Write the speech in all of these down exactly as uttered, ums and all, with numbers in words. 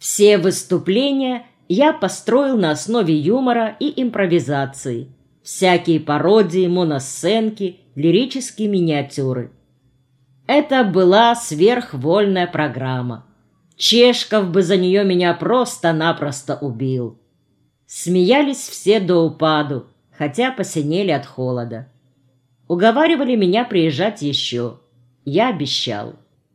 Все выступления я построил на основе юмора и импровизации. Всякие пародии, моносценки, лирические миниатюры. Это была сверхвольная программа. Чешков бы за нее меня просто-напросто убил. Смеялись все до упаду, хотя посинели от холода. Уговаривали меня приезжать еще. Я обещал.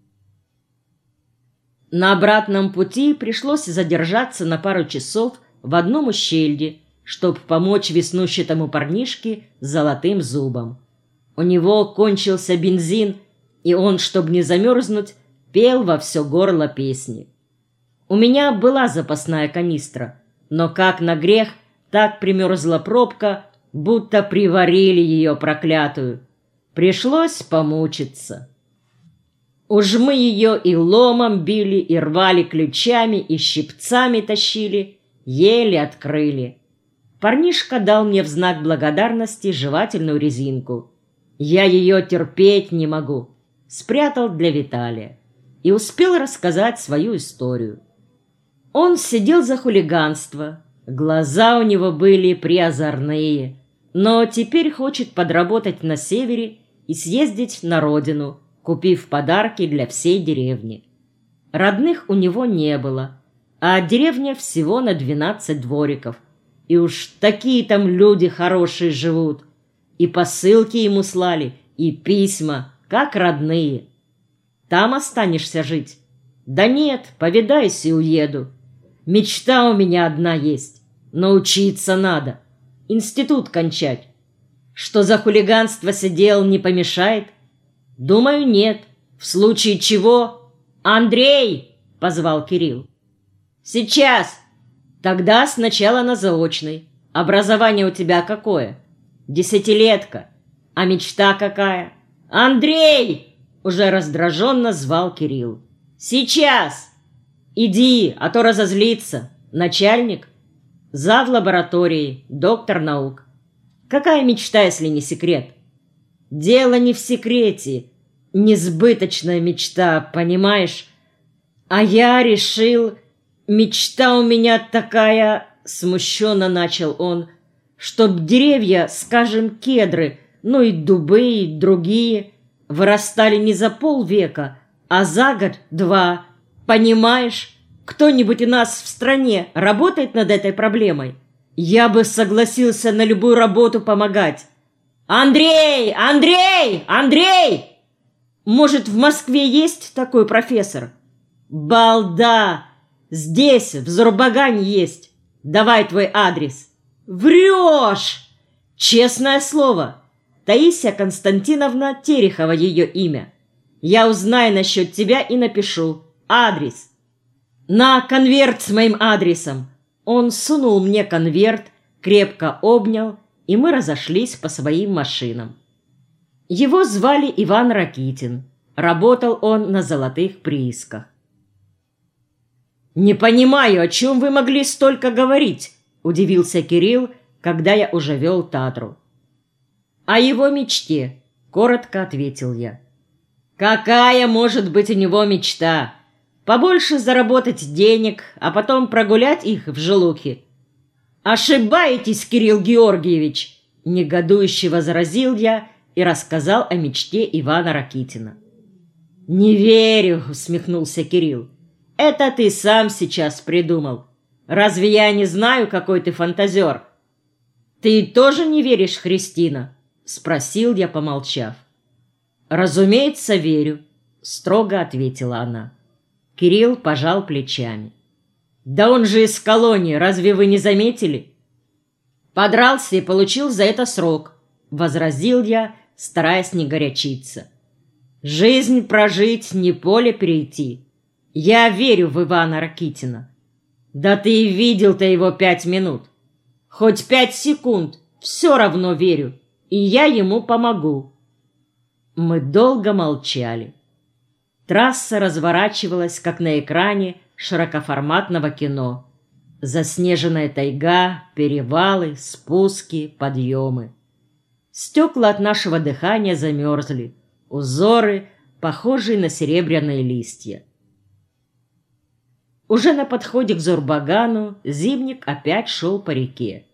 На обратном пути пришлось задержаться на пару часов в одном ущелье, чтобы помочь веснущатому парнишке с золотым зубом. У него кончился бензин, и он, чтобы не замерзнуть, пел во все горло песни. У меня была запасная канистра, но как на грех, так примерзла пробка, будто приварили ее проклятую. Пришлось помучиться. Уж мы ее и ломом били, и рвали ключами, и щипцами тащили, еле открыли. Парнишка дал мне в знак благодарности жевательную резинку. Я ее терпеть не могу. Спрятал для Виталия и успел рассказать свою историю. Он сидел за хулиганство, глаза у него были приозорные, но теперь хочет подработать на севере и съездить на родину, купив подарки для всей деревни. Родных у него не было, а деревня всего на двенадцать двориков, и уж такие там люди хорошие живут. И посылки ему слали, и письма, как родные. Там останешься жить? Да нет, повидаюсь и уеду. Мечта у меня одна есть. Научиться надо. Институт кончать. Что за хулиганство сидел, не помешает? Думаю, нет. В случае чего... «Андрей!» — позвал Кирилл. «Сейчас! Тогда сначала на заочный. Образование у тебя какое? Десятилетка. А мечта какая? Андрей!» — уже раздраженно звал Кирилл. «Сейчас! Иди, а то разозлится. Начальник? Зав. Лаборатории, доктор наук. Какая мечта, если не секрет?» «Дело не в секрете. Несбыточная мечта, понимаешь? А я решил... Мечта у меня такая...» Смущенно начал он. «Чтоб деревья, скажем, кедры, ну и дубы, и другие, вырастали не за полвека, а за год-два. Понимаешь? Кто-нибудь у нас в стране работает над этой проблемой? Я бы согласился на любую работу помогать. Андрей! Андрей! Андрей! Может, в Москве есть такой профессор? Балда! Здесь, в Зурбагане есть. Давай твой адрес». «Врешь!» «Честное слово. Таисия Константиновна Терехова ее имя. Я узнаю насчет тебя и напишу. Адрес. На конверт с моим адресом». Он сунул мне конверт, крепко обнял, и мы разошлись по своим машинам. Его звали Иван Ракитин. Работал он на золотых приисках. «Не понимаю, о чем вы могли столько говорить?» — удивился Кирилл, когда я уже вел Татру. «О его мечте», — коротко ответил я. «Какая может быть у него мечта? Побольше заработать денег, а потом прогулять их в желудке?» «Ошибаетесь, Кирилл Георгиевич!» — негодующе возразил я и рассказал о мечте Ивана Ракитина. «Не верю», — усмехнулся Кирилл. «Это ты сам сейчас придумал. Разве я не знаю, какой ты фантазер?» «Ты тоже не веришь, Христина?» — спросил я, помолчав. «Разумеется, верю», — строго ответила она. Кирилл пожал плечами. «Да он же из колонии, разве вы не заметили?» «Подрался и получил за это срок», — возразил я, стараясь не горячиться. «Жизнь прожить, не поле перейти. Я верю в Ивана Ракитина». «Да ты и видел-то его пять минут. Хоть пять секунд, все равно верю, и я ему помогу». Мы долго молчали. Трасса разворачивалась, как на экране широкоформатного кино. Заснеженная тайга, перевалы, спуски, подъемы. Стекла от нашего дыхания замерзли, узоры, похожие на серебряные листья. Уже на подходе к Зурбагану Зимник опять шел по реке.